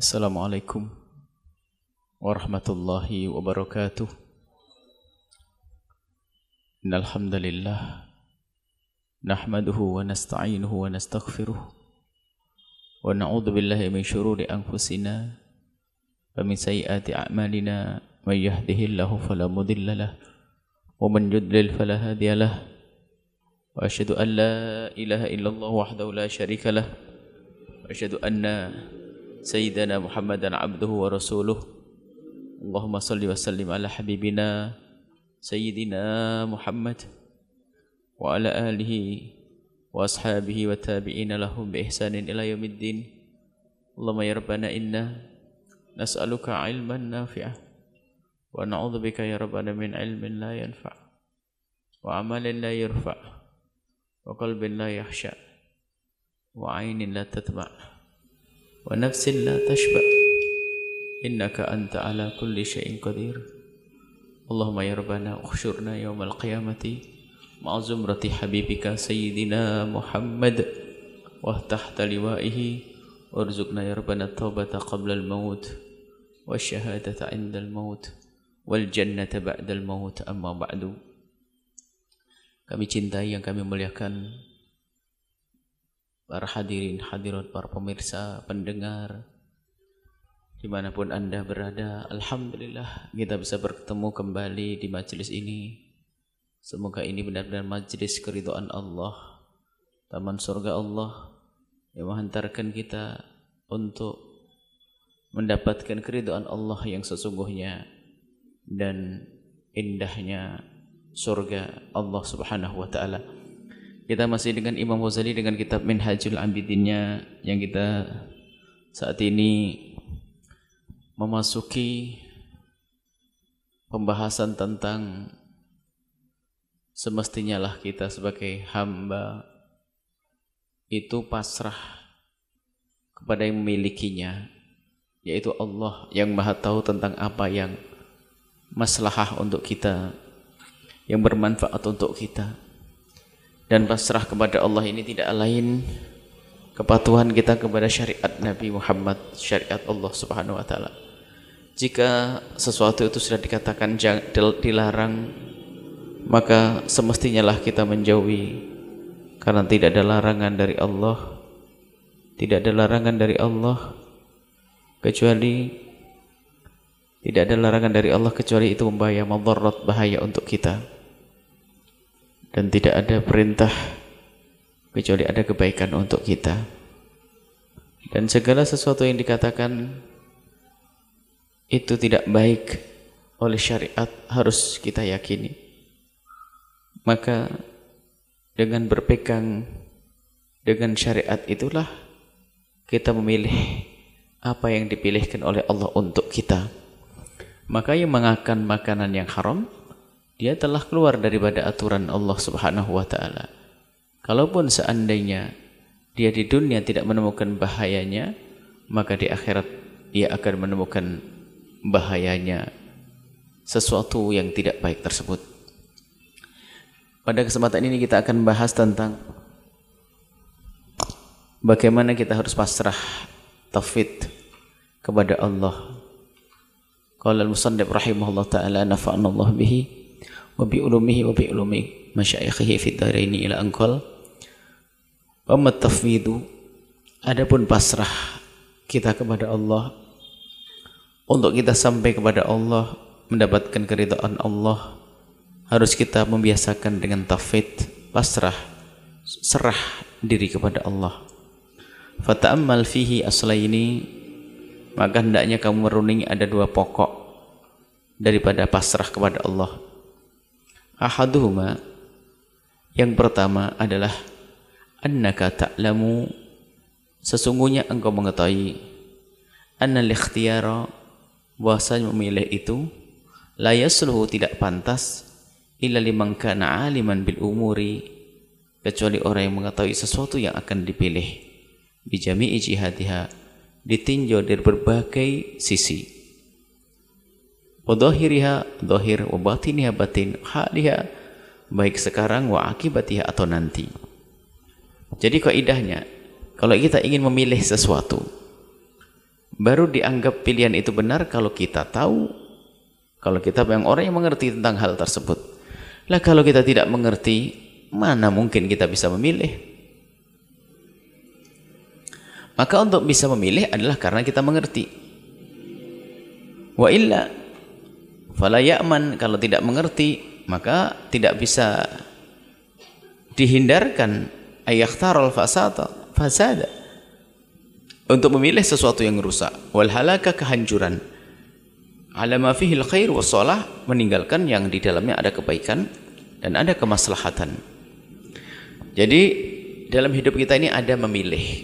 Assalamualaikum warahmatullahi wabarakatuh. Innal hamdalillah nahmaduhu wa nasta'inuhu wa nastaghfiruh wa na'udzu billahi min shururi anfusina wa min sayyiati a'malina may yahdihillahu fala mudilla lahu wa man yudlil fala hadiya lahu wa asyhadu an la ilaha illallah wahdahu la syarika lahu wa asyhadu anna Sayyidina Muhammadan abduhu wa rasuluh. Allahumma salli wa sallim ala habibina Sayyidina Muhammad wa ala alihi wa ashabihi wa tabi'ina lahum bi ihsanin ila yaumiddin. Allahumma ya Rabbana inna nas'aluka ilman nafi'ah wa na'udzubika ya Rabbana min ilmin la yanfa' wa amalin la yurfa' wa qalbin la yakhsha' wa 'ainin la tatma' wa nafsin la tashba' innaka anta ala kulli syai'in qadir. Allahumma ya Rabbana ukhsyurna yawmal qiyamati ma'a zumrati habibika Sayyidina Muhammad wa tahta liwa'ihi warzuqna ya Rabbana taubata qabla al-maut wa syahadata 'inda al-maut wal jannata ba'da al-maut. Amma ba'du. Kami cintai yang kami muliakan para hadirin, hadirat, para pemirsa, pendengar, dimanapun Anda berada, Alhamdulillah kita bisa bertemu kembali di majelis ini. Semoga ini benar-benar majelis keridhaan Allah, taman surga Allah yang menghantarkan kita untuk mendapatkan keridhaan Allah yang sesungguhnya dan indahnya surga Allah Subhanahu wa taala. Kita masih dengan Imam Ghazali dengan kitab Minhajul Abidinnya yang kita saat ini memasuki pembahasan tentang semestinya lah kita sebagai hamba itu pasrah kepada yang memilikinya, yaitu Allah yang Maha Tahu tentang apa yang maslahah untuk kita, yang bermanfaat untuk kita. Dan pasrah kepada Allah ini tidak lain kepatuhan kita kepada syariat Nabi Muhammad, syariat Allah Subhanahu wa taala. Jika sesuatu itu sudah dikatakan dilarang, maka semestinya lah kita menjauhi, karena tidak ada larangan dari Allah. Tidak ada larangan dari Allah kecuali tidak ada larangan dari Allah kecuali itu membawa madarat, bahaya untuk kita. Dan tidak ada perintah kecuali ada kebaikan untuk kita. Dan segala sesuatu yang dikatakan itu tidak baik oleh syariat harus kita yakini. Maka dengan berpegang dengan syariat itulah kita memilih apa yang dipilihkan oleh Allah untuk kita. Maka yang mengakan makanan yang haram, dia telah keluar daripada aturan Allah Subhanahu wa taala. Kalaupun seandainya dia di dunia tidak menemukan bahayanya, maka di akhirat dia akan menemukan bahayanya sesuatu yang tidak baik tersebut. Pada kesempatan ini kita akan bahas tentang bagaimana kita harus pasrah tauhid kepada Allah. Qala al-musannif rahimahullah taala nafa'ana Allah bihi wa bi ulumihi wa bi ulumi masyayikhihi fid dharaini ila anqal. Wa tafwidu, adapun pasrah kita kepada Allah untuk kita sampai kepada Allah, mendapatkan keridhaan Allah, harus kita membiasakan dengan tauhid, pasrah, serah diri kepada Allah. Fata'ammal fihi aslaini, maka hendaknya kamu merunungi ada dua pokok daripada pasrah kepada Allah. Ahaduhuma, yang pertama adalah annaka ta'lamu, sesungguhnya engkau mengetahui, annal ikhtiyara, bahwasanya memilih itu la yasluhu, tidak pantas, illa liman kana aliman bil umuri, kecuali orang yang mengetahui sesuatu yang akan dipilih, bi jami'i jihadiha, ditinjau dari berbagai sisi, wa dhahiriha dhahir wa batiniha batin, haliha baik sekarang, wa akibatiha atau nanti. Jadi kaidahnya, kalau kita ingin memilih sesuatu, baru dianggap pilihan itu benar kalau kita tahu, kalau kita yang orang yang mengerti tentang hal tersebut. Lah kalau kita tidak mengerti, mana mungkin kita bisa memilih? Maka untuk bisa memilih adalah karena kita mengerti. Wa illa fala ya'man, kalau tidak mengerti maka tidak bisa dihindarkan ayakhtarul fasada, untuk memilih sesuatu yang rusak, wal halaka, kehancuran, ala ma fihi al-khair was shalah, meninggalkan yang di dalamnya ada kebaikan dan ada kemaslahatan. Jadi dalam hidup kita ini ada memilih.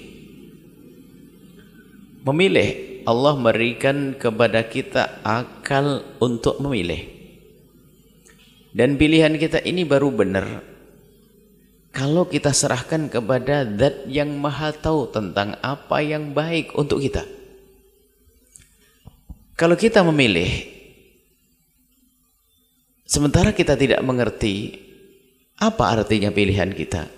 Memilih, Allah memberikan kepada kita akal untuk memilih. Dan pilihan kita ini baru benar kalau kita serahkan kepada Zat yang Maha Tahu tentang apa yang baik untuk kita. Kalau kita memilih, sementara kita tidak mengerti apa artinya pilihan kita.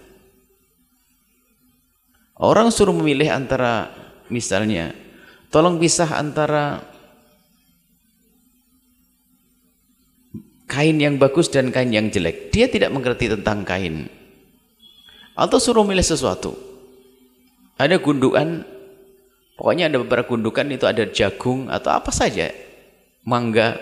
Orang suruh memilih antara, misalnya, tolong pisah antara kain yang bagus dan kain yang jelek. Dia tidak mengerti tentang kain. Atau suruh milih sesuatu. Ada gundukan, pokoknya ada beberapa gundukan itu ada jagung atau apa saja. Mangga.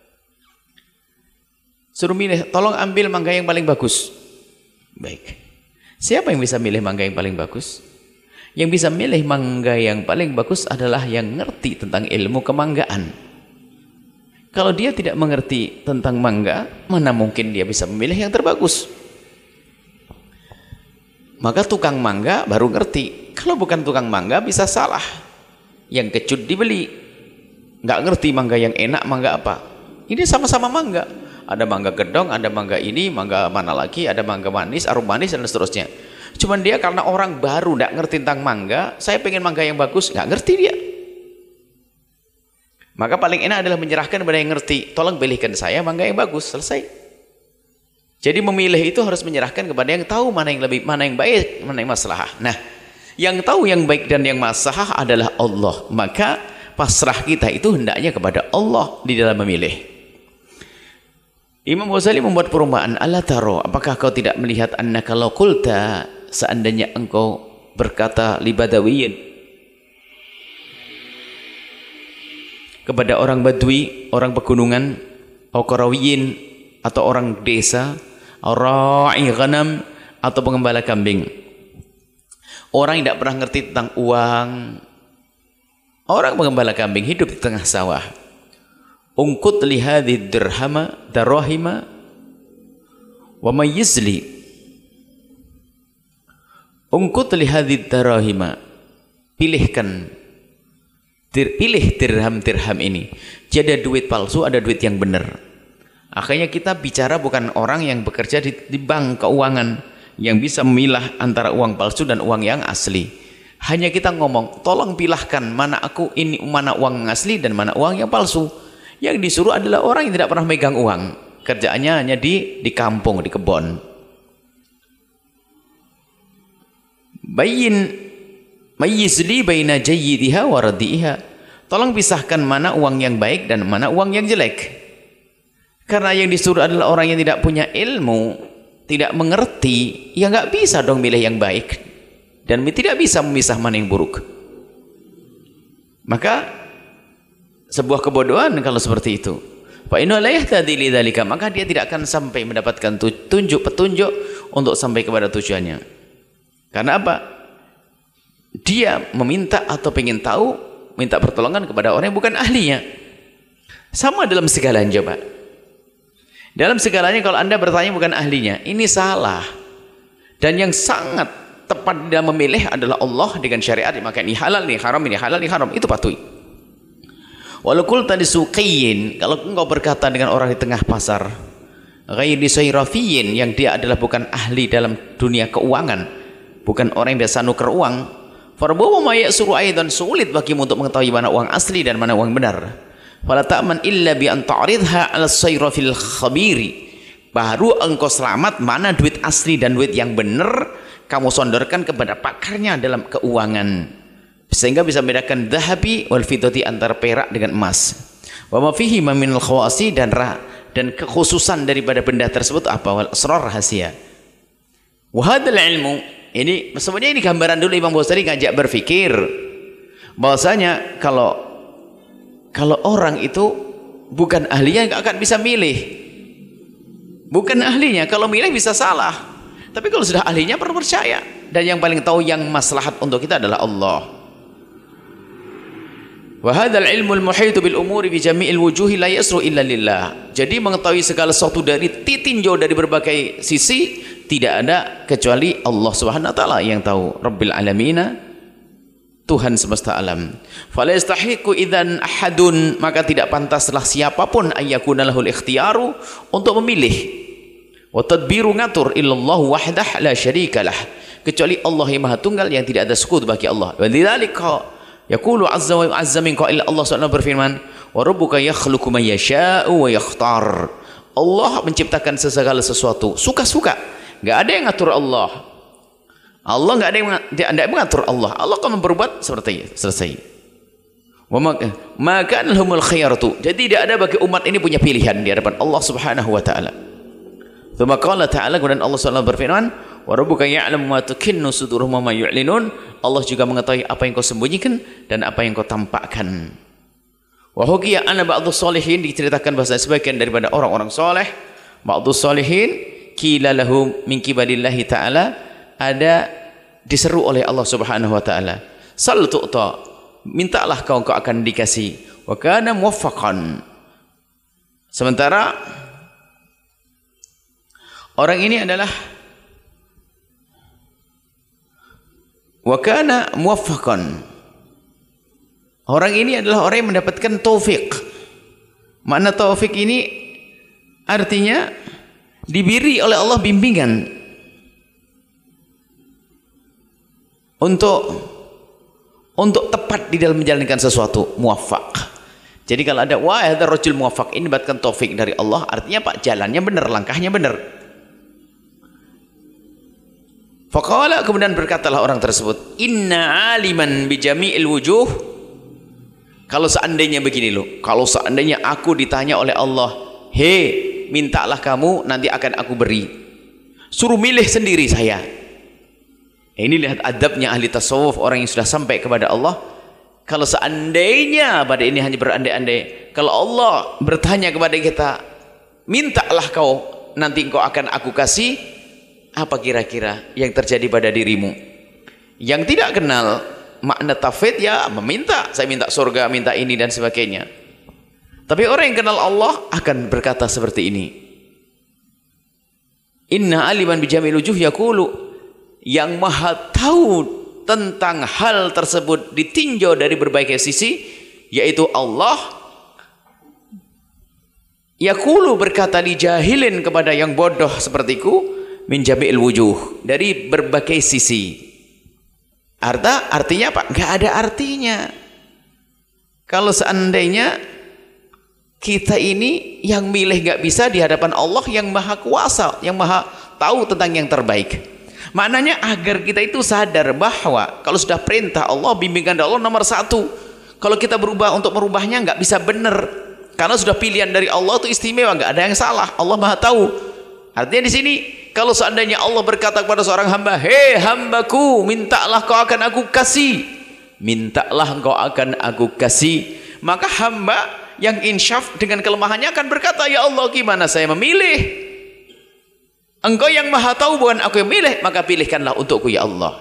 Suruh milih, tolong ambil mangga yang paling bagus. Baik. Siapa yang bisa milih mangga yang paling bagus? Yang bisa milih mangga yang paling bagus adalah yang ngerti tentang ilmu kemanggaan. Kalau dia tidak mengerti tentang mangga, mana mungkin dia bisa memilih yang terbagus? Maka tukang mangga baru ngerti. Kalau bukan tukang mangga bisa salah. Yang kecut dibeli, nggak ngerti mangga yang enak, mangga apa. Ini sama-sama mangga. Ada mangga gedong, ada mangga ini, mangga mana lagi, ada mangga manis, arum manis dan seterusnya. Cuman dia karena orang baru nggak ngerti tentang mangga, saya pengen mangga yang bagus, nggak ngerti dia. Maka paling enak adalah menyerahkan kepada yang ngerti. Tolong pilihkan saya mangga yang bagus, selesai. Jadi memilih itu harus menyerahkan kepada yang tahu mana yang lebih, mana yang baik, mana yang maslahah. Nah, yang tahu yang baik dan yang maslahah adalah Allah. Maka pasrah kita itu hendaknya kepada Allah di dalam memilih. Imam Ghazali membuat perumpamaan, ala taro, apakah kau tidak melihat annaka law qulta, seandainya engkau berkata li badawiyin, kepada orang badui, orang pegunungan, atau qarawiyin, atau orang desa, ra'i ghanam, atau pengembala kambing. Orang yang tidak pernah ngerti tentang uang, orang pengembala kambing hidup di tengah sawah. Ungkut li hadhihi darahima wa mayyizli. Ungkut li hadhihi darahima, pilih dirham ini. Jadi ada duit palsu, ada duit yang benar. Akhirnya kita bicara bukan orang yang bekerja di bank keuangan yang bisa memilah antara uang palsu dan uang yang asli. Hanya kita ngomong, tolong pilahkan mana mana uang asli dan mana uang yang palsu. Yang disuruh adalah orang yang tidak pernah megang uang. Kerjaannya hanya di kampung, di kebun. Mayyizli baina jayyidiha wa radi'iha. Tolong pisahkan mana uang yang baik dan mana uang yang jelek. Karena yang disuruh adalah orang yang tidak punya ilmu, tidak mengerti, ya nggak bisa dong milih yang baik dan tidak bisa memisah mana yang buruk. Maka sebuah kebodohan kalau seperti itu. Fa inna la yahtadi lidzalika, maka dia tidak akan sampai mendapatkan petunjuk untuk sampai kepada tujuannya. Karena apa? Dia meminta atau pengen tahu, minta pertolongan kepada orang yang bukan ahlinya. Sama dalam segalanya, coba. Dalam segalanya kalau Anda bertanya bukan ahlinya, ini salah. Dan yang sangat tepat dalam memilih adalah Allah dengan syariat, maka ini halal, ini haram, ini halal, ini haram, itu patuhi. Walau qulta li suqiyin, kalau engkau berkata dengan orang di tengah pasar, ghairi sayrafiyin, yang dia adalah bukan ahli dalam dunia keuangan, bukan orang yang biasa nuker uang, farbawa ma ya'suru aidan, sulit bagimu untuk mengetahui mana uang asli dan mana uang benar. Fala ta'man illa bi an ta'ridha 'ala sayrafil khabiri, baru engkau selamat mana duit asli dan duit yang benar kamu sodorkan kepada pakarnya dalam keuangan. sehingga bisa membedakan dhahabi wal fiddati, antara perak dengan emas. Wa ma fihi minal khawasi, dan kekhususan daripada benda tersebut apa? Wal asrar, rahasia. Wa hadzal ilmu, ini sebenarnya ini gambaran dulu Imam Ghazali ngajak berpikir bahwasanya kalau orang itu bukan ahlinya nggak akan bisa milih. Bukan ahlinya, kalau milih bisa salah. Tapi kalau sudah ahlinya perlu percaya. Dan yang paling tahu yang maslahat untuk kita adalah Allah. Wa hadzal ilmul muhitu bil umuri bi jami'il wujuhi la yasru illa lillah. Jadi mengetahui segala sesuatu dari tinjau dari berbagai sisi tidak ada kecuali Allah Subhanahu wa taala yang tahu. Rabbil alamin, Tuhan semesta alam. Fala yastahiqu idzan ahadun, maka tidak pantaslah siapapun ayyakuna lahul ikhtiyaru, untuk memilih. Wa tadbiru, ngatur, illallahu wahdah la syarikalah, kecuali Allah yang maha tunggal yang tidak ada sekutu bagi Allah. Wa lidzalika yaqulu azza wa azza min qail, Allah Subhanahu berfirman, wa rabbuka yakhluqu man yasha'u wa yakhtar. Allah menciptakan segala sesuatu suka-suka, enggak ada yang ngatur Allah. Allah enggak ada yang mengatur Allah. Allah akan berbuat seperti selesai. Wa maka lahumul khiyaratu, jadi tidak ada bagi umat ini punya pilihan di hadapan Allah Subhanahu wa taala. Tsumma qala ta'ala, kemudian Allah Subhanahu berfirman, wa rabbuka ya'lamu ma tukinnu suduruhum wa ma yu'linun. Allah juga mengetahui apa yang kau sembunyikan dan apa yang kau tampakkan. Wa hukiya anna ba'dhus shalihin, diceritakan bahasa sebagian daripada orang-orang saleh, ba'dhus shalihin qila lahum min qibalillahi ta'ala, ada diseru oleh Allah Subhanahu wa taala, sal tu'ta, mintalah kau akan dikasih. Wa kana muwaffaqan, sementara orang ini adalah wa kana muwaffaqan, orang ini adalah orang yang mendapatkan taufik. Makna taufik ini artinya diberi oleh Allah bimbingan untuk tepat di dalam menjalankan sesuatu, muwaffaq. Jadi kalau ada wa hadza rajul muwaffaq, ini mendapatkan taufik dari Allah, artinya Pak jalannya benar, langkahnya benar. Faqala, kemudian berkatalah orang tersebut, inna aliman bi jami'il wujuh. Kalau seandainya begini loh, kalau seandainya aku ditanya oleh Allah, "He, mintalah kamu, nanti akan aku beri." Suruh milih sendiri saya. Ini lihat adabnya ahli tasawuf, orang yang sudah sampai kepada Allah. Kalau seandainya pada ini hanya berandai-andai, kalau Allah bertanya kepada kita, "Mintalah kau, nanti engkau akan aku kasih." Apa kira-kira yang terjadi pada dirimu? Yang tidak kenal makna tauhid ya meminta, saya minta surga, minta ini dan sebagainya. Tapi orang yang kenal Allah akan berkata seperti ini. Inna aliman bijamil wujuh yaqulu, yang maha tahu tentang hal tersebut ditinjau dari berbagai sisi, yaitu Allah. Yaqulu, berkata li jahilin, kepada yang bodoh sepertiku, min jami'il wujuh, dari berbagai sisi. Artinya apa? Enggak ada artinya. Kalau seandainya kita ini yang milih enggak bisa di hadapan Allah yang maha kuasa, yang maha tahu tentang yang terbaik. Maknanya agar kita itu sadar bahwa kalau sudah perintah Allah, bimbingan Allah nomor satu. Kalau kita berubah untuk merubahnya enggak bisa benar. Karena sudah pilihan dari Allah itu istimewa, enggak ada yang salah. Allah maha tahu. Artinya di sini, kalau seandainya Allah berkata kepada seorang hamba, "Hei hambaku, mintalah kau akan aku kasih." Mintalah engkau akan aku kasih. Maka hamba yang insyaf dengan kelemahannya akan berkata, "Ya Allah, gimana saya memilih? Engkau yang maha tahu, bukan aku yang milih, maka pilihkanlah untukku ya Allah."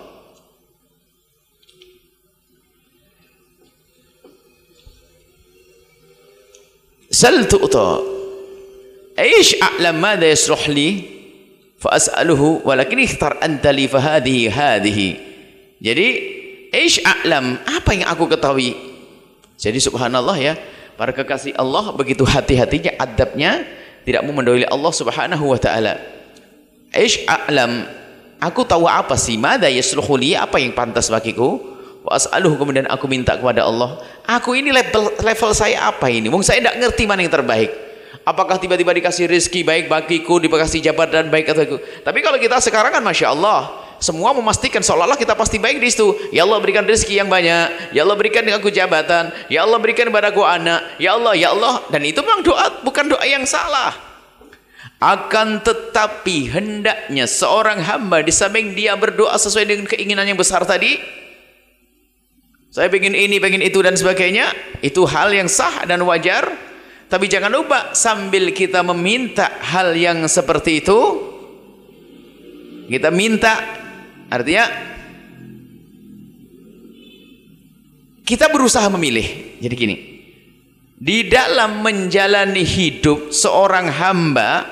Sal tu'ta. Aish a'lam madha yasluh li fa as'aluhu walakin ikhtar anta li fa hadhihi. Jadi aish a'lam, apa yang aku ketahui. Jadi subhanallah ya, para kekasih Allah begitu hati-hatinya adabnya, tidak mau mendolimi Allah Subhanahu wa taala. Aish a'lam, aku tahu apa sih, madha yasluh li, apa yang pantas bagiku. Wa as'aluhu, kemudian aku minta kepada Allah. Aku ini level saya apa ini? Mungkin saya tidak ngerti mana yang terbaik. Apakah tiba-tiba dikasih rezeki baik bagiku, dikasih jabatan baik atau itu. Tapi kalau kita sekarang kan Masya Allah, semua memastikan seolah-olah kita pasti baik di situ. Ya Allah berikan rezeki yang banyak, ya Allah berikan aku jabatan, ya Allah berikan kepadaku anak, ya Allah, ya Allah. Dan itu memang doa, bukan doa yang salah. Akan tetapi hendaknya seorang hamba di samping dia berdoa sesuai dengan keinginan yang besar tadi, saya pengen ini, pengen itu dan sebagainya, itu hal yang sah dan wajar. Tapi jangan lupa sambil kita meminta hal yang seperti itu, kita minta, artinya kita berusaha memilih. Jadi gini, di dalam menjalani hidup seorang hamba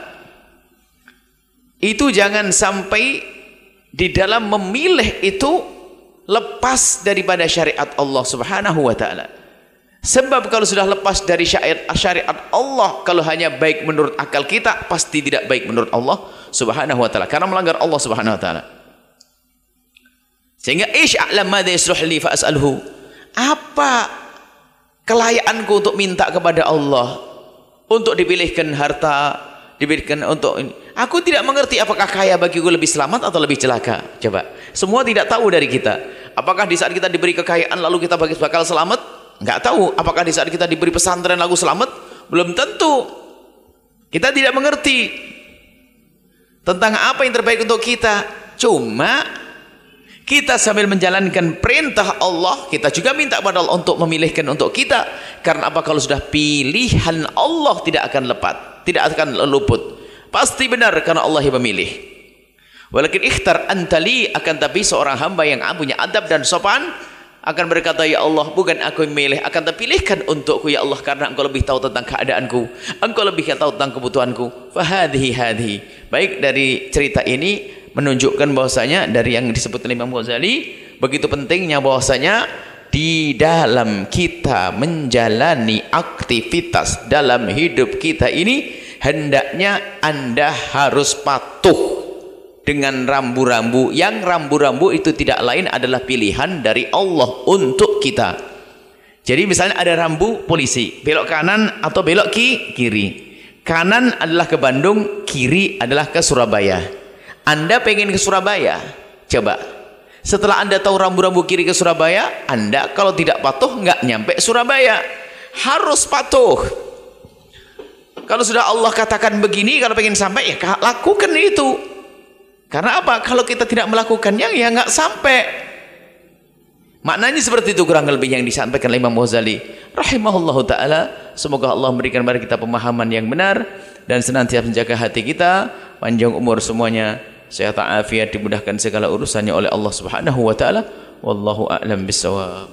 itu jangan sampai di dalam memilih itu lepas daripada syariat Allah Subhanahu wa taala. Sebab kalau sudah lepas dari syariat Allah, kalau hanya baik menurut akal kita, pasti tidak baik menurut Allah Subhanahu wa taala, karena melanggar Allah Subhanahu wa taala. Sehingga a'lam madza yasluh li fa as'alhu. Apa kelayakanku untuk minta kepada Allah untuk dipilihkan harta, diberikan untuk ini. Aku tidak mengerti apakah kaya bagiku lebih selamat atau lebih celaka. Coba, semua tidak tahu dari kita. Apakah di saat kita diberi kekayaan lalu kita bakal selamat? Enggak tahu. Apakah di saat kita diberi pesantren lalu selamat? Belum tentu. Kita tidak mengerti tentang apa yang terbaik untuk kita. Cuma kita sambil menjalankan perintah Allah, kita juga minta kepada Allah untuk memilihkan untuk kita. Karena apa? Kalau sudah pilihan Allah tidak akan lepat, tidak akan luput. Pasti benar karena Allah yang memilih. Walakin ikhtar antali, akan tapi seorang hamba yang punya adab dan sopan akan berkata, ya Allah, bukan aku yang memilih, akan terpilihkan untukku ya Allah, karena engkau lebih tahu tentang keadaanku, engkau lebih tahu tentang kebutuhanku. Fahadhi. Baik, dari cerita ini menunjukkan bahwasanya dari yang disebut oleh Imam Ghazali, begitu pentingnya bahwasanya di dalam kita menjalani aktivitas dalam hidup kita ini, hendaknya Anda harus patuh dengan rambu-rambu, yang rambu-rambu itu tidak lain adalah pilihan dari Allah untuk kita. Jadi misalnya ada rambu polisi, belok kanan atau belok kiri. Kanan adalah ke Bandung, kiri adalah ke Surabaya. Anda pengen ke Surabaya, coba setelah Anda tahu rambu-rambu kiri ke Surabaya, Anda kalau tidak patuh nggak nyampe Surabaya. Harus patuh. Kalau sudah Allah katakan begini, kalau pengen sampai ya lakukan itu. Karena apa? Kalau kita tidak melakukannya, ya nggak sampai. Maknanya seperti itu kurang lebih yang disampaikan oleh Imam Ghazali rahimahullahu ta'ala. Semoga Allah memberikan kepada kita pemahaman yang benar dan senantiasa menjaga hati kita, panjang umur semuanya, sehat afiat, dimudahkan segala urusannya oleh Allah Subhanahu wa ta'ala. Wallahu a'lam bissawab.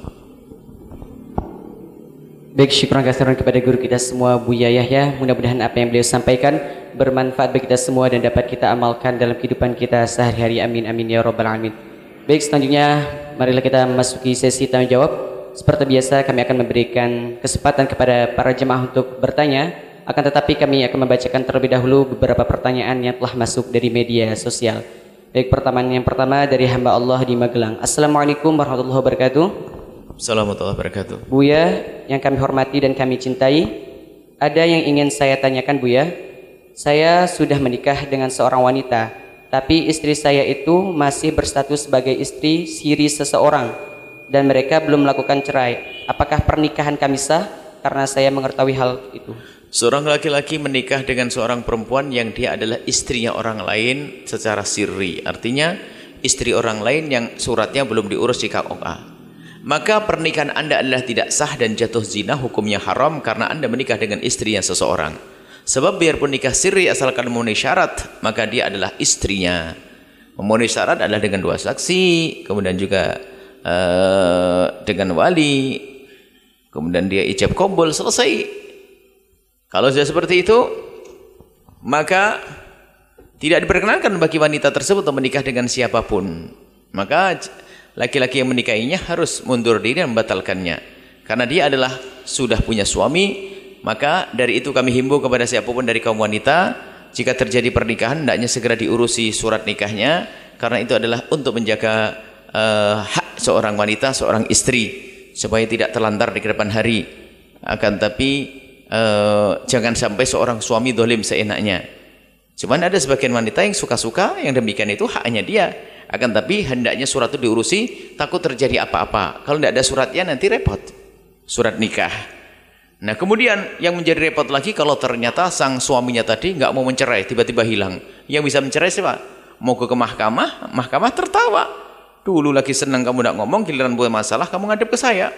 Baik, syukur kasiran kepada guru kita semua, Buya Yahya. Mudah-mudahan apa yang beliau sampaikan bermanfaat bagi kita semua dan dapat kita amalkan dalam kehidupan kita sehari-hari. Amin amin ya rabbal alamin. Baik, selanjutnya marilah kita memasuki sesi tanya jawab. Seperti biasa kami akan memberikan kesempatan kepada para jemaah untuk bertanya. Akan tetapi kami akan membacakan terlebih dahulu beberapa pertanyaan yang telah masuk dari media sosial. Baik, pertanyaan yang pertama dari hamba Allah di Magelang. Assalamualaikum warahmatullahi wabarakatuh. Assalamualaikum warahmatullahi wabarakatuh. Buya yang kami hormati dan kami cintai, ada yang ingin saya tanyakan, Buya. Saya sudah menikah dengan seorang wanita, tapi istri saya itu masih berstatus sebagai istri siri seseorang dan mereka belum melakukan cerai. Apakah pernikahan kami sah? Karena saya mengetahui hal itu. Seorang laki-laki menikah dengan seorang perempuan yang dia adalah istrinya orang lain secara sirri, artinya istri orang lain yang suratnya belum diurus di KUA. Maka pernikahan Anda adalah tidak sah dan jatuh zina, hukumnya haram karena Anda menikah dengan istrinya seseorang. Sebab biarpun nikah sirri asalkan memenuhi syarat, maka dia adalah istrinya. Memenuhi syarat adalah dengan 2 saksi, kemudian juga dengan wali, kemudian dia ijab qabul, selesai. Kalau sudah seperti itu, maka tidak diperkenankan bagi wanita tersebut untuk menikah dengan siapapun. Maka laki-laki yang menikahinya harus mundur diri dan membatalkannya. Karena dia adalah sudah punya suami. Maka dari itu kami himbau kepada siapapun dari kaum wanita, jika terjadi pernikahan hendaknya segera diurusi surat nikahnya, karena itu adalah untuk menjaga hak seorang wanita, seorang istri, supaya tidak terlantar di kedepan hari. Akan tapi jangan sampai seorang suami dolim seenaknya. Cuman ada sebagian wanita yang suka-suka, yang demikian itu haknya dia. Akan tapi hendaknya surat itu diurusi, takut terjadi apa-apa. Kalau tidak ada suratnya nanti repot. Surat nikah. Nah kemudian yang menjadi repot lagi kalau ternyata sang suaminya tadi nggak mau mencerai, tiba-tiba hilang. Yang bisa mencerai siapa? Mau ke mahkamah, mahkamah tertawa. Dulu lagi senang kamu tidak ngomong, giliran punya masalah kamu ngadep ke saya.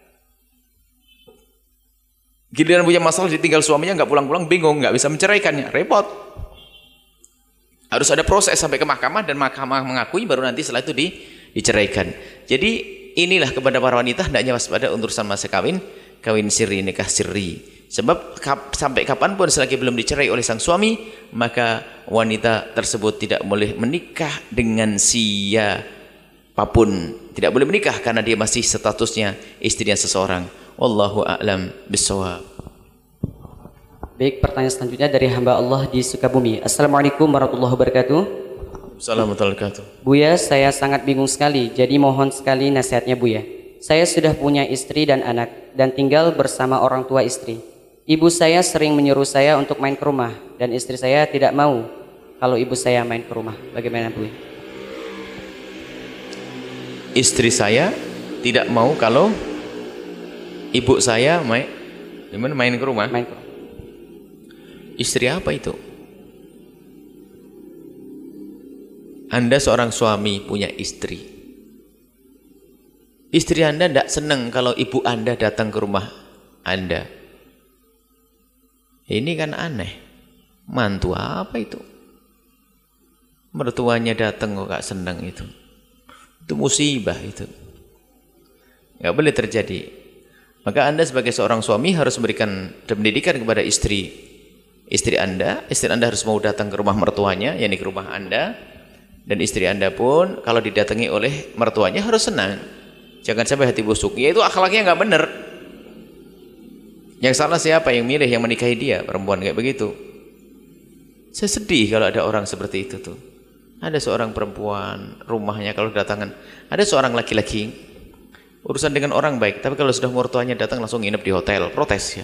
Giliran punya masalah ditinggal suaminya nggak pulang-pulang, bingung, nggak bisa menceraikannya, repot. Harus ada proses sampai ke mahkamah dan mahkamah mengakui baru nanti setelah itu diceraikan. Jadi inilah kepada para wanita hendaknya waspada urusan masa kawin siri, nikah siri. Sebab sampai kapanpun selagi belum dicerai oleh sang suami, maka wanita tersebut tidak boleh menikah dengan siapapun. Tidak boleh menikah karena dia masih statusnya istrinya seseorang. Wallahu a'lam bishawab. Baik, pertanyaan selanjutnya dari hamba Allah di Sukabumi. Assalamualaikum warahmatullahi wabarakatuh. Assalamualaikum warahmatullahi wabarakatuh. Buya, saya sangat bingung sekali, jadi mohon sekali nasihatnya Buya. Saya sudah punya istri dan anak dan tinggal bersama orang tua istri. Ibu saya sering menyuruh saya untuk main ke rumah dan istri saya tidak mau kalau ibu saya main ke rumah. Bagaimana Buya? Istri saya tidak mau kalau ibu saya main ke rumah. Main ke rumah. Istri apa itu? Anda seorang suami punya istri. Istri Anda tidak senang kalau ibu Anda datang ke rumah Anda. Ini kan aneh. Mantu apa itu? Mertuanya datang kok gak senang itu. Itu musibah itu. Gak boleh terjadi. Maka Anda sebagai seorang suami harus memberikan pendidikan kepada istri Anda harus mau datang ke rumah mertuanya, yakni ke rumah Anda, dan istri Anda pun kalau didatangi oleh mertuanya harus senang. Jangan sampai hati busuk. Ya itu akhlaknya nggak benar. Yang salah siapa? Yang milih, yang menikahi dia, perempuan kayak begitu. Saya sedih kalau ada orang seperti itu tuh. Ada seorang perempuan, rumahnya kalau datangan, ada seorang laki-laki, urusan dengan orang baik, tapi kalau sudah mertuanya datang langsung nginep di hotel, protes ya.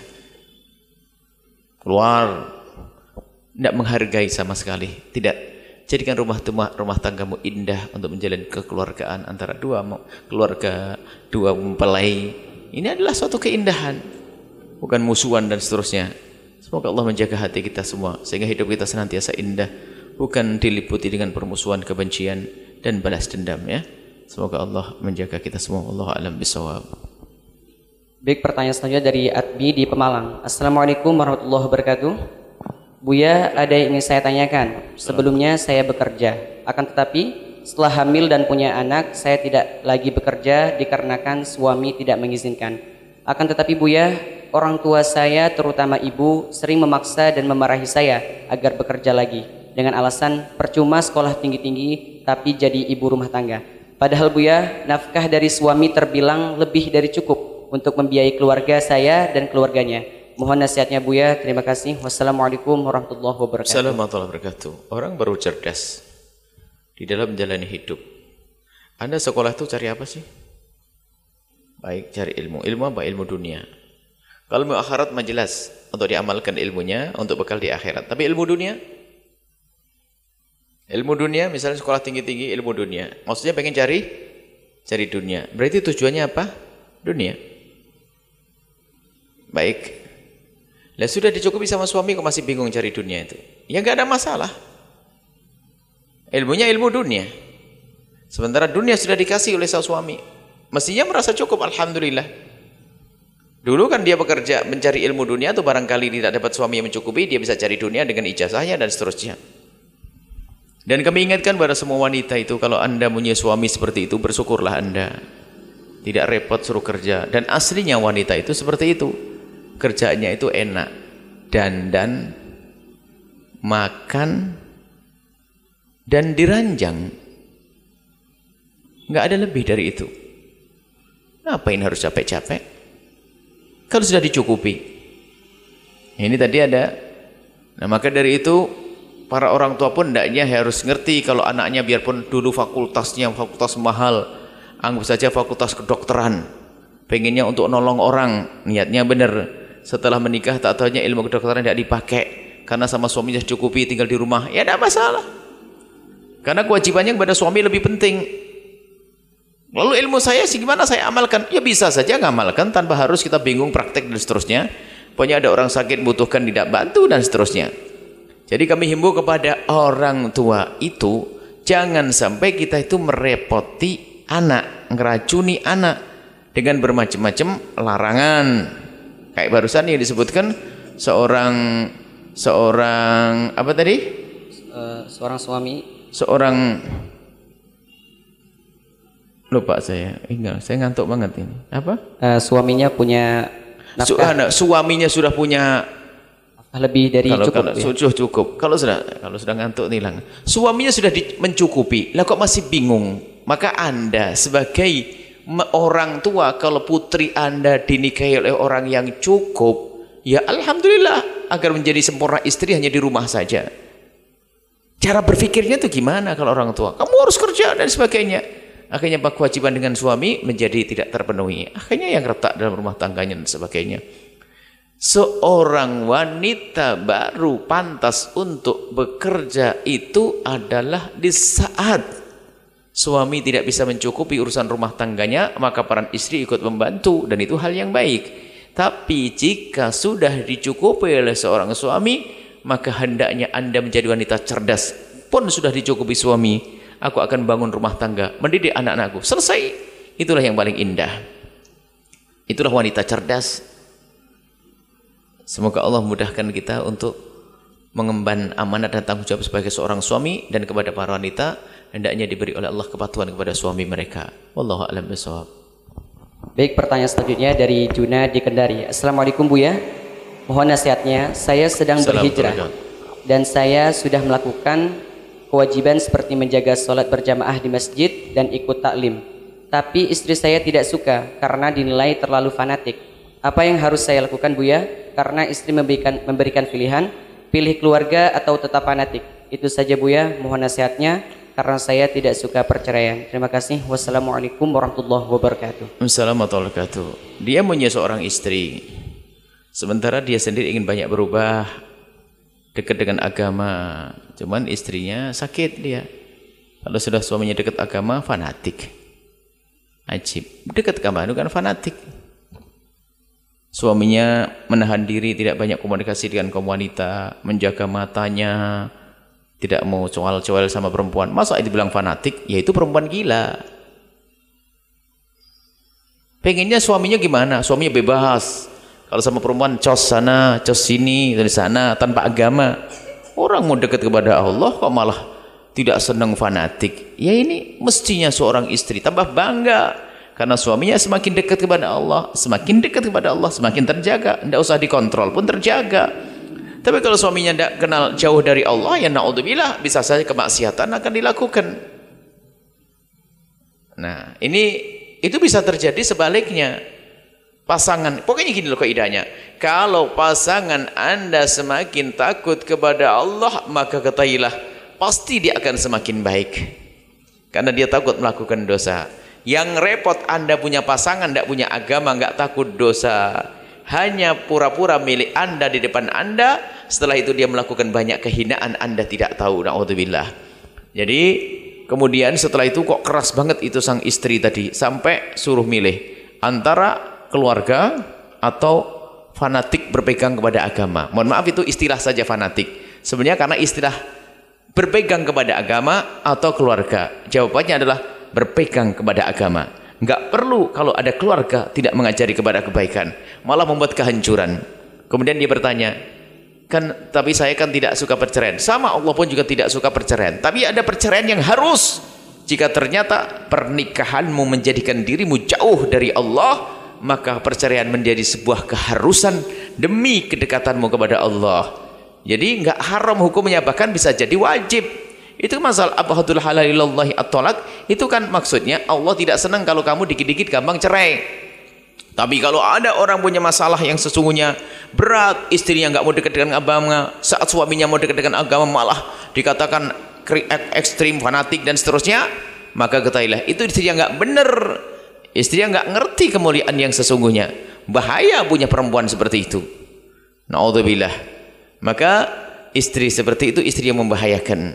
Keluar, tidak menghargai sama sekali, tidak. Jadikan rumah tanggamu indah untuk menjalin kekeluargaan antara dua mempelai. Ini adalah suatu keindahan, bukan musuhan dan seterusnya. Semoga Allah menjaga hati kita semua sehingga hidup kita senantiasa indah, bukan diliputi dengan permusuhan, kebencian dan balas dendam ya. Semoga Allah menjaga kita semua. Wallahu a'lam bishawab. Baik, pertanyaan selanjutnya dari Adbi di Pemalang. Assalamualaikum warahmatullahi wabarakatuh. Buya, ada yang ingin saya tanyakan. Sebelumnya saya bekerja, akan tetapi setelah hamil dan punya anak, saya tidak lagi bekerja dikarenakan suami tidak mengizinkan. Akan tetapi Buya, orang tua saya terutama ibu sering memaksa dan memarahi saya agar bekerja lagi dengan alasan percuma sekolah tinggi-tinggi tapi jadi ibu rumah tangga. Padahal Buya, nafkah dari suami terbilang lebih dari cukup untuk membiayai keluarga saya dan keluarganya. Mohon nasihatnya Buya. Terima kasih. Wassalamualaikum warahmatullahi wabarakatuh. Assalamualaikum warahmatullahi wabarakatuh. Orang baru cerdas di dalam menjalani hidup. Anda sekolah itu cari apa sih? Baik, cari ilmu. Ilmu apa? Ilmu dunia. Kalau ilmu akhirat mah jelas untuk diamalkan ilmunya untuk bekal di akhirat. Tapi ilmu dunia? Ilmu dunia misalnya sekolah tinggi-tinggi ilmu dunia. Maksudnya pengen cari dunia. Berarti tujuannya apa? Dunia. Baik. Lah sudah dicukupi sama suami kok masih bingung cari dunia itu. Ya enggak ada masalah. Ilmunya ilmu dunia. Sementara dunia sudah dikasih oleh sang suami. Mestinya merasa cukup, alhamdulillah. Dulu kan dia bekerja mencari ilmu dunia atau barangkali tidak dapat suami yang mencukupi, dia bisa cari dunia dengan ijazahnya dan seterusnya. Dan kami ingatkan pada semua wanita itu, kalau Anda punya suami seperti itu, bersyukurlah Anda. Tidak repot suruh kerja. Dan aslinya wanita itu seperti itu. Kerjaannya itu enak, dandan, makan, dan diranjang. Nggak ada lebih dari itu. Ngapain harus capek-capek? Kalau sudah dicukupi. Ini tadi ada. Nah maka dari itu para orang tua pun hendaknya harus ngerti kalau anaknya biarpun dulu fakultasnya fakultas mahal, anggap saja fakultas kedokteran, pengennya untuk nolong orang, niatnya benar. Setelah menikah tak tahunya ilmu kedokteran tidak dipakai karena sama suaminya cukupi tinggal di rumah, ya tidak masalah. Karena kewajibannya kepada suami lebih penting. Lalu ilmu saya sih gimana saya amalkan? Ya bisa saja ngamalkan tanpa harus kita bingung praktek dan seterusnya. Pokoknya ada orang sakit butuhkan tidak bantu dan seterusnya. Jadi kami himbau kepada orang tua itu, jangan sampai kita itu merepoti anak, ngeracuni anak dengan bermacam-macam larangan. Kayak barusan yang disebutkan seorang apa tadi? Seorang suami. Lupa saya. Enggak, saya ngantuk banget ini. Apa? Suaminya punya nafkah. Suaminya sudah punya lebih dari cukup. Kalau sudah ngantuk nih hilang. Suaminya sudah mencukupi. Lah kok masih bingung? Maka Anda sebagai orang tua, kalau putri Anda dinikahi oleh orang yang cukup, ya alhamdulillah, agar menjadi sempurna istri hanya di rumah saja. Cara berpikirnya itu gimana kalau orang tua? Kamu harus kerja dan sebagainya. Akhirnya kewajiban dengan suami menjadi tidak terpenuhi. Akhirnya yang retak dalam rumah tangganya dan sebagainya. Seorang wanita baru pantas untuk bekerja itu adalah di saat suami tidak bisa mencukupi urusan rumah tangganya, maka peran istri ikut membantu, dan itu hal yang baik. Tapi jika sudah dicukupi oleh seorang suami, maka hendaknya Anda menjadi wanita cerdas. Pun sudah dicukupi suami, aku akan bangun rumah tangga, mendidik anak-anakku. Selesai. Itulah yang paling indah. Itulah wanita cerdas. Semoga Allah mudahkan kita untuk mengemban amanat dan tanggung jawab sebagai seorang suami, dan kepada para wanita hendaknya diberi oleh Allah kepatuhan kepada suami mereka. Wallahu a'lam bishawab. Baik, pertanyaan selanjutnya dari Juna di Kendari. Assalamualaikum Buya. Mohon nasihatnya, saya sedang berhijrah dan saya sudah melakukan kewajiban seperti menjaga sholat berjamaah di masjid dan ikut taklim. Tapi istri saya tidak suka karena dinilai terlalu fanatik. Apa yang harus saya lakukan Buya? Karena istri memberikan pilihan, pilih keluarga atau tetap fanatik. Itu saja Buya, mohon nasihatnya karena saya tidak suka perceraian. Terima kasih. Wassalamualaikum warahmatullahi wabarakatuh. Assalamualaikum warahmatullahi wabarakatuh. Dia punya seorang istri, sementara dia sendiri ingin banyak berubah, dekat dengan agama. Cuman istrinya sakit dia. Kalau sudah suaminya dekat agama, fanatik. Ajib. Dekat agama itu kan fanatik. Suaminya menahan diri, tidak banyak komunikasi dengan kaum wanita, menjaga matanya, tidak mau coel-coel sama perempuan. Masa itu bilang fanatik? Ya itu perempuan gila. Pengennya suaminya gimana? Suaminya bebas. Kalau sama perempuan cos sana, cos sini, dari sana, tanpa agama. Orang mau dekat kepada Allah kok malah tidak senang fanatik. Ya ini mestinya seorang istri tambah bangga. Karena suaminya semakin dekat kepada Allah, semakin dekat kepada Allah, semakin terjaga. Tidak usah dikontrol pun terjaga. Tapi kalau suaminya tidak kenal jauh dari Allah, ya na'udzubillah, bisa saja kemaksiatan akan dilakukan. Nah, itu bisa terjadi sebaliknya. Pasangan, pokoknya gini loh kaidahnya. Kalau pasangan Anda semakin takut kepada Allah, maka ketahuilah pasti dia akan semakin baik. Karena dia takut melakukan dosa. Yang repot Anda punya pasangan tidak punya agama, nggak takut dosa, hanya pura-pura milik Anda di depan Anda. Setelah itu dia melakukan banyak kehinaan, Anda tidak tahu. Na'udzubillah. Jadi kemudian setelah itu kok keras banget itu sang istri tadi, sampai suruh milih antara keluarga atau fanatik berpegang kepada agama. Mohon maaf, itu istilah saja fanatik. Sebenarnya karena istilah berpegang kepada agama atau keluarga. Jawabannya adalah berpegang kepada agama. Enggak perlu kalau ada keluarga tidak mengajari kepada kebaikan, malah membuat kehancuran. Kemudian dia bertanya, kan tapi saya kan tidak suka perceraian. Sama, Allah pun juga tidak suka perceraian. Tapi ada perceraian yang harus. Jika ternyata pernikahanmu menjadikan dirimu jauh dari Allah, maka perceraian menjadi sebuah keharusan demi kedekatanmu kepada Allah. Jadi enggak haram hukumnya, bahkan bisa jadi wajib. Itu masalah abghadul halalillahi at-talaq. Itu kan maksudnya Allah tidak senang kalau kamu dikit-dikit gampang cerai. Tapi kalau ada orang punya masalah yang sesungguhnya berat, istrinya nggak mau dekat dengan agama, saat suaminya mau dekat dengan agama malah dikatakan ekstrim, fanatik dan seterusnya, maka ketahuilah itu istrinya nggak benar. Istrinya nggak ngerti kemuliaan yang sesungguhnya. Bahaya punya perempuan seperti itu. Na'udzubillah. Maka istri seperti itu istri yang membahayakan.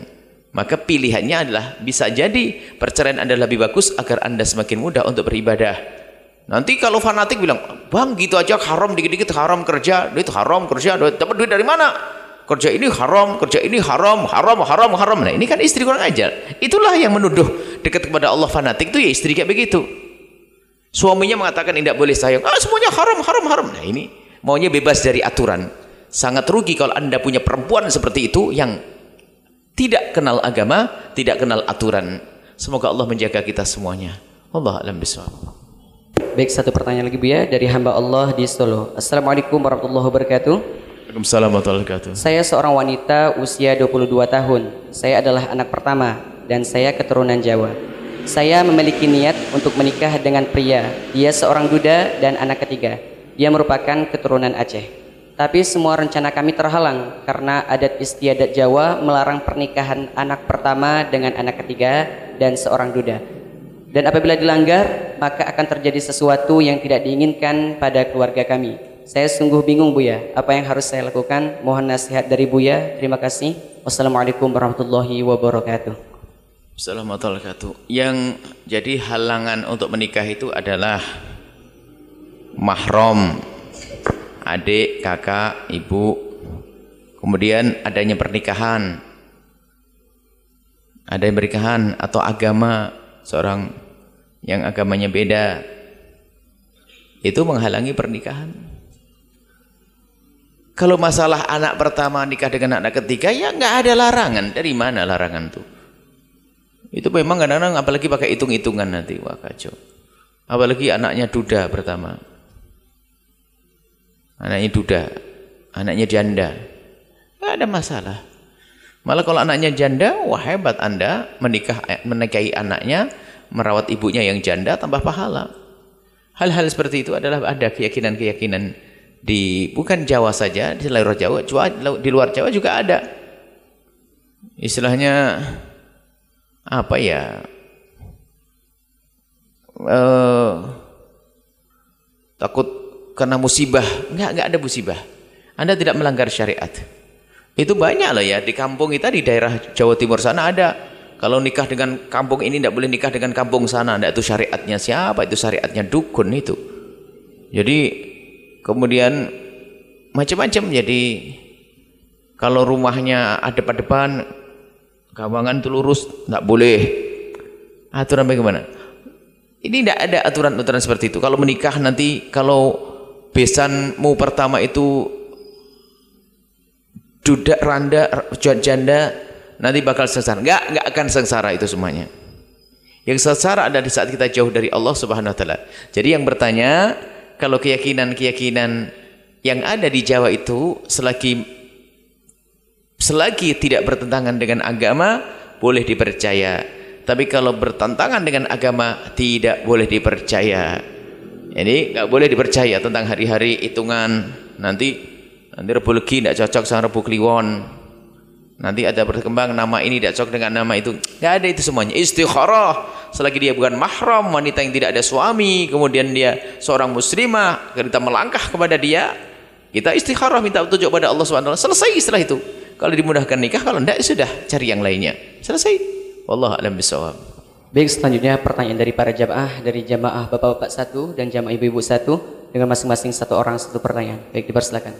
Maka pilihannya adalah bisa jadi perceraian Anda lebih bagus agar Anda semakin mudah untuk beribadah. Nanti kalau fanatik bilang, bang gitu aja haram, dikit-dikit haram kerja, duit haram kerja, dapat duit dari mana? Kerja ini haram, kerja ini haram, haram, haram, haram. Nah ini kan istri kurang ajar. Itulah yang menuduh dekat kepada Allah fanatik itu ya istri kayak begitu. Suaminya mengatakan tidak boleh sayang, semuanya haram, haram, haram. Nah ini maunya bebas dari aturan. Sangat rugi kalau Anda punya perempuan seperti itu yang tidak kenal agama, tidak kenal aturan. Semoga Allah menjaga kita semuanya. Allah a'lam bishawab. Baik, satu pertanyaan lagi Buya dari hamba Allah di Solo. Assalamualaikum warahmatullahi wabarakatuh. Waalaikumsalam warahmatullahi wabarakatuh. Saya seorang wanita usia 22 tahun. Saya adalah anak pertama dan saya keturunan Jawa. Saya memiliki niat untuk menikah dengan pria. Dia seorang duda dan anak ketiga. Dia merupakan keturunan Aceh. Tapi semua rencana kami terhalang karena adat istiadat Jawa melarang pernikahan anak pertama dengan anak ketiga dan seorang duda. Dan apabila dilanggar, maka akan terjadi sesuatu yang tidak diinginkan pada keluarga kami. Saya sungguh bingung Buya, apa yang harus saya lakukan? Mohon nasihat dari Buya. Terima kasih. Wassalamualaikum warahmatullahi wabarakatuh. Assalamualaikum warahmatullahi wabarakatuh. Yang jadi halangan untuk menikah itu adalah mahram, adik, kakak, ibu. Kemudian adanya pernikahan, ada yang pernikahan atau agama, seorang yang agamanya beda, itu menghalangi pernikahan. Kalau masalah anak pertama nikah dengan anak ketiga, ya nggak ada larangan. Dari mana larangan tuh? Itu memang kadang-kadang apalagi pakai hitung-hitungan nanti, wah kacau. Apalagi anaknya duda pertama, anaknya duda, anaknya janda, nggak ada masalah. Malah kalau anaknya janda, wah hebat Anda menikahi anaknya, merawat ibunya yang janda, tambah pahala. Hal-hal seperti itu adalah ada keyakinan-keyakinan di bukan Jawa saja, di luar Jawa, di luar Jawa juga ada. Istilahnya apa ya? Takut kena musibah. Enggak ada musibah. Anda tidak melanggar syariat. Itu banyak loh ya di kampung kita, di daerah Jawa Timur sana ada. Kalau nikah dengan kampung ini tidak boleh nikah dengan kampung sana. Tidak, itu syariatnya siapa? Itu syariatnya dukun itu. Jadi kemudian macam-macam. Jadi kalau rumahnya adep-adepan, gawangan itu lurus, tidak boleh. Aturan bagaimana? Ini tidak ada aturan-aturan seperti itu. Kalau menikah nanti, kalau besanmu pertama itu duda, randa, janda, nanti bakal sengsara. Enggak akan sengsara itu semuanya. Yang sengsara ada di saat kita jauh dari Allah Subhanahu wa taala. Jadi yang bertanya, kalau keyakinan-keyakinan yang ada di Jawa itu selagi tidak bertentangan dengan agama, boleh dipercaya. Tapi kalau bertentangan dengan agama, tidak boleh dipercaya. Jadi enggak boleh dipercaya tentang hari-hari hitungan. Nanti Rebu Legi tidak cocok sama Rebu Kliwon. Nanti ada berkembang nama ini tidak cocok dengan nama itu. Nggak ada itu semuanya. Istikharah selagi dia bukan mahram, wanita yang tidak ada suami, kemudian dia seorang muslimah, kita melangkah kepada dia, kita istikharah minta petunjuk pada Allah Subhanahu wa taala. Selesai istilah itu. Kalau dimudahkan nikah, kalau tidak sudah cari yang lainnya. Selesai. Wallahu a'lam bishawab. Baik, selanjutnya pertanyaan dari para jamaah, dari jamaah bapak-bapak satu dan jamaah ibu-ibu satu, dengan masing-masing satu orang satu pertanyaan. Baik, dipersilakan.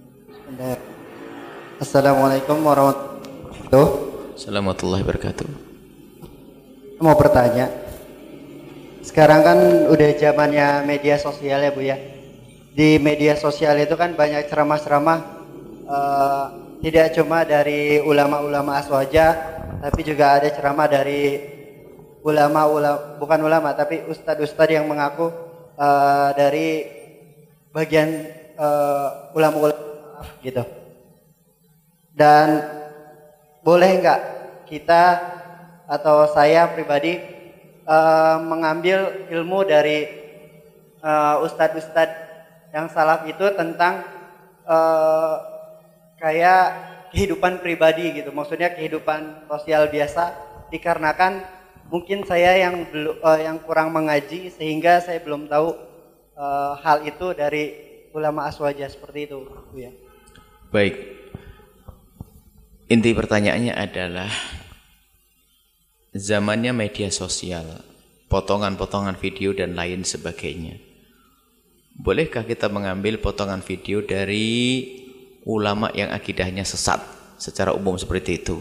Assalamualaikum warahmatullahi wabarakatuh. Assalamualaikum warahmatullahi wabarakatuh. Mau bertanya, sekarang kan udah zamannya media sosial ya Bu ya. Di media sosial itu kan banyak ceramah-ceramah, tidak cuma dari ulama-ulama aswaja, tapi juga ada ceramah dari bukan ulama tapi ustadz-ustadz yang mengaku dari bagian ulama-ulama gitu. Dan boleh nggak kita atau saya pribadi mengambil ilmu dari ustadz-ustadz yang salaf itu tentang kayak kehidupan pribadi gitu, maksudnya kehidupan sosial biasa, dikarenakan mungkin saya yang kurang mengaji sehingga saya belum tahu hal itu dari ulama aswaja seperti itu Bu ya. Baik. Inti pertanyaannya adalah zamannya media sosial, potongan-potongan video dan lain sebagainya. Bolehkah kita mengambil potongan video dari ulama yang akidahnya sesat secara umum seperti itu?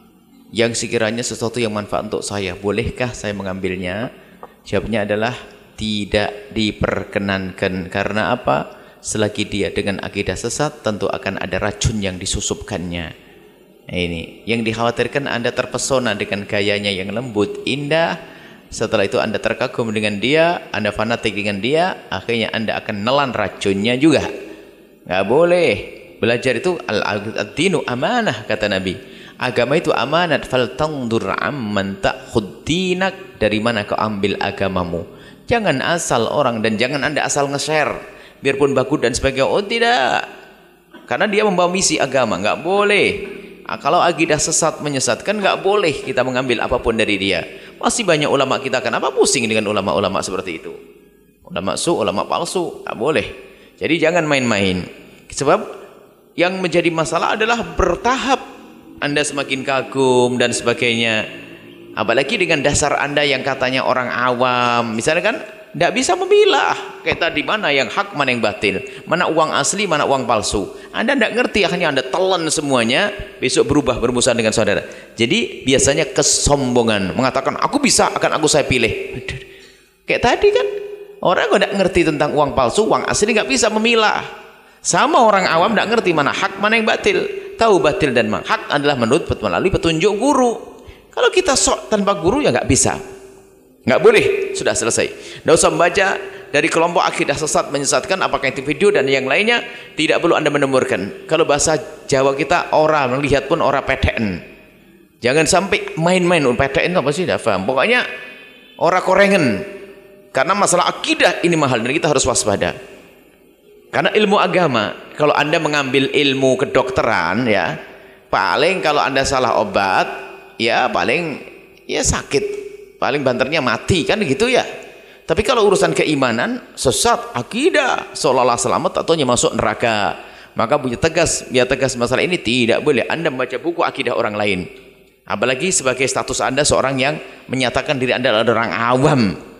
Yang sekiranya sesuatu yang manfaat untuk saya, bolehkah saya mengambilnya? Jawabnya adalah tidak diperkenankan. Karena apa? Selagi dia dengan akidah sesat, tentu akan ada racun yang disusupkannya. Nah, ini yang dikhawatirkan Anda terpesona dengan gayanya yang lembut, indah. Setelah itu Anda terkagum dengan dia, Anda fanatik dengan dia, akhirnya Anda akan nelan racunnya juga. Nggak boleh. Belajar itu al-dinu amanah, kata Nabi. Agama itu amanat, fal tangdur amman ta'khud dinak, dari mana kau ambil agamamu. Jangan asal orang, dan jangan Anda asal nge-share biarpun bagus dan sebagainya. Oh tidak, karena dia membawa misi agama, nggak boleh. Kalau akidah sesat menyesatkan, nggak boleh kita mengambil apapun dari dia. Masih banyak ulama kita, kenapa pusing dengan ulama-ulama seperti itu? Ulama ulama palsu, nggak boleh. Jadi jangan main-main. Sebab yang menjadi masalah adalah bertahap. Anda semakin kagum dan sebagainya. Apalagi dengan dasar Anda yang katanya orang awam, misalnya kan, tidak bisa memilah kayak tadi, mana yang hak, mana yang batil, mana uang asli, mana uang palsu. Anda tidak ngerti, akhirnya Anda telan semuanya, besok berubah bermusuhan dengan saudara. Jadi biasanya kesombongan, mengatakan aku bisa, akan saya pilih. Kayak tadi kan, orang tidak ngerti tentang uang palsu, uang asli, nggak bisa memilah. Sama orang awam tidak ngerti mana hak, mana yang batil. Tahu batil dan hak adalah melalui petunjuk guru. Kalau kita sok tanpa guru ya nggak bisa. Nggak boleh, sudah selesai. Tidak usah membaca dari kelompok akidah sesat menyesatkan, apakah itu video dan yang lainnya, tidak perlu Anda menemukan. Kalau bahasa Jawa kita, orang melihat pun orang PTN. Jangan sampai main-main. PTN itu apa sih? Tidak paham. Pokoknya orang korengen. Karena masalah akidah ini mahal dan kita harus waspada. Karena ilmu agama, kalau Anda mengambil ilmu kedokteran, ya paling kalau Anda salah obat, ya paling ya sakit. Paling banternya mati kan gitu ya. Tapi kalau urusan keimanan, sesat, akidah, seolah-olah selamat ataunya masuk neraka. Maka biar tegas masalah ini tidak boleh Anda membaca buku akidah orang lain. Apalagi sebagai status Anda seorang yang menyatakan diri Anda adalah orang awam.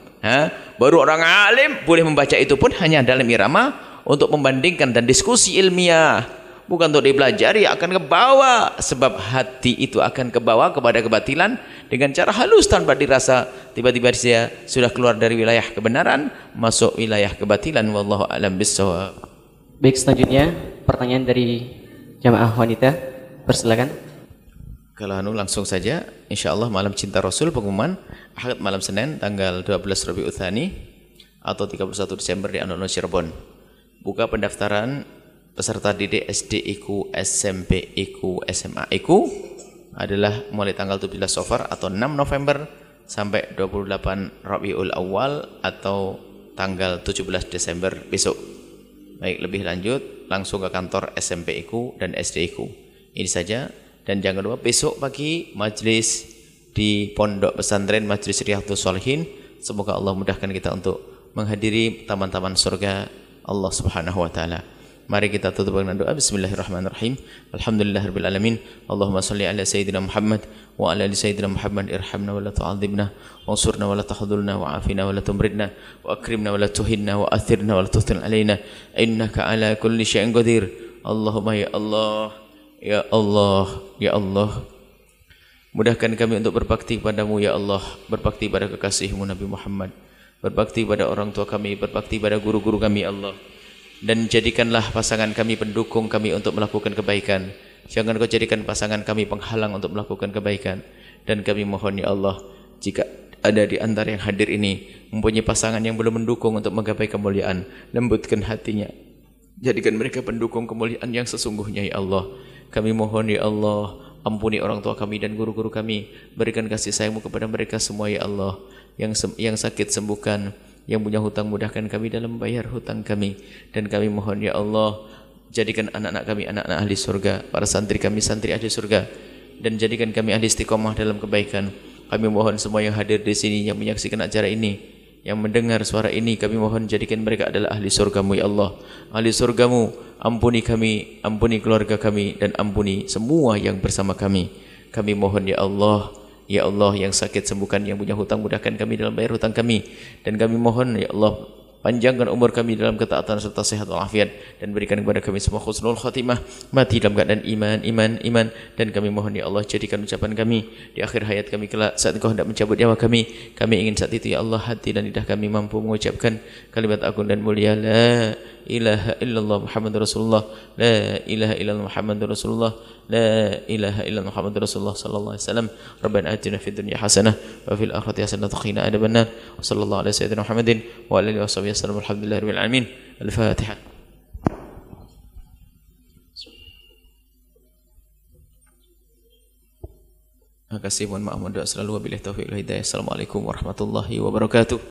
Baru orang alim boleh membaca itu pun hanya dalam irama untuk membandingkan dan diskusi ilmiah. Bukan untuk dipelajari, akan ke bawah. Sebab hati itu akan ke bawah kepada kebatilan dengan cara halus tanpa dirasa. Tiba-tiba dia sudah keluar dari wilayah kebenaran, masuk wilayah kebatilan. Wallahu a'lam bishawab. Baik, selanjutnya pertanyaan dari jamaah wanita. Persilakan. Kalau langsung saja, insyaallah malam cinta Rasul pengumuman Ahad malam Senin tanggal 12 Rabiul Tsani atau 31 Desember di Alun-Alun Cirebon. Buka pendaftaran peserta didik SD IQ, SMP IQ, SMA IQ adalah mulai tanggal 17 Safar atau 6 November sampai 28 Rabiul Awal atau tanggal 17 Desember besok. Baik, lebih lanjut langsung ke kantor SMP IQ dan SD IQ. Ini saja, dan jangan lupa besok pagi majelis di Pondok Pesantren Majelis Riyadhus Shalihin. Semoga Allah mudahkan kita untuk menghadiri taman-taman surga Allah Subhanahu wa taala. Mari kita tutup dengan doa. Bismillahirrahmanirrahim. Alhamdulillahirabbil alamin. Allahumma shalli ala sayyidina Muhammad wa ala ali sayyidina Muhammad. Irhamna wa la tu'adzibna, wansurna wa la tahdhulna, wa afina wa la tumridna, wa akrimna wa la tuhinna, wa athirna wa la tuhtin alaina. Innaka ala kulli syai'in qadir. Allahumma ya Allah, ya Allah, ya Allah. Mudahkan kami untuk berbakti padamu ya Allah, berbakti pada kekasihmu Nabi Muhammad, berbakti pada orang tua kami, berbakti pada guru-guru kami ya Allah. Dan jadikanlah pasangan kami pendukung kami untuk melakukan kebaikan. Jangan kau jadikan pasangan kami penghalang untuk melakukan kebaikan. Dan kami mohon ya Allah, jika ada di antara yang hadir ini mempunyai pasangan yang belum mendukung untuk menggapai kemuliaan, lembutkan hatinya, jadikan mereka pendukung kemuliaan yang sesungguhnya ya Allah. Kami mohon ya Allah, ampuni orang tua kami dan guru-guru kami, berikan kasih sayangmu kepada mereka semua ya Allah. Yang sakit sembuhkan, yang punya hutang mudahkan kami dalam membayar hutang kami. Dan kami mohon ya Allah, jadikan anak-anak kami anak-anak ahli surga, para santri kami santri ahli surga, dan jadikan kami ahli istiqomah dalam kebaikan. Kami mohon semua yang hadir di sini, yang menyaksikan acara ini, yang mendengar suara ini, kami mohon jadikan mereka adalah ahli surgamu ya Allah. Ahli surgamu, ampuni kami, ampuni keluarga kami, dan ampuni semua yang bersama kami. Kami mohon ya Allah, Ya Allah, yang sakit sembuhkan, yang punya hutang mudahkan kami dalam bayar hutang kami. Dan kami mohon ya Allah, panjangkan umur kami dalam ketaatan serta sehat walafiat, dan berikan kepada kami semua husnul khatimah, mati dalam keadaan iman. Dan kami mohon ya Allah, jadikan ucapan kami di akhir hayat kami kelak saat Engkau hendak mencabut nyawa kami ingin saat itu ya Allah hati dan lidah kami mampu mengucapkan kalimat agung dan mulia la ilaha illallah Muhammadur Rasulullah, la ilaha illallah Muhammadur Rasulullah, la ilaha illallah Muhammadur Rasulullah sallallahu alaihi wasallam. Rabbana atina fid dunya hasanah wa fil akhirati hasanah wa qina adzabannar. Sallallahu alaihi sayyidina Muhammadin wa alihi wasallam. Alhamdulillahirabbil alamin. Al-Fatihah. Terima kasih, mohon maaf, mohon doa selalu. Wabillahi taufiq wal hidayah. Assalamualaikum warahmatullahi wabarakatuh.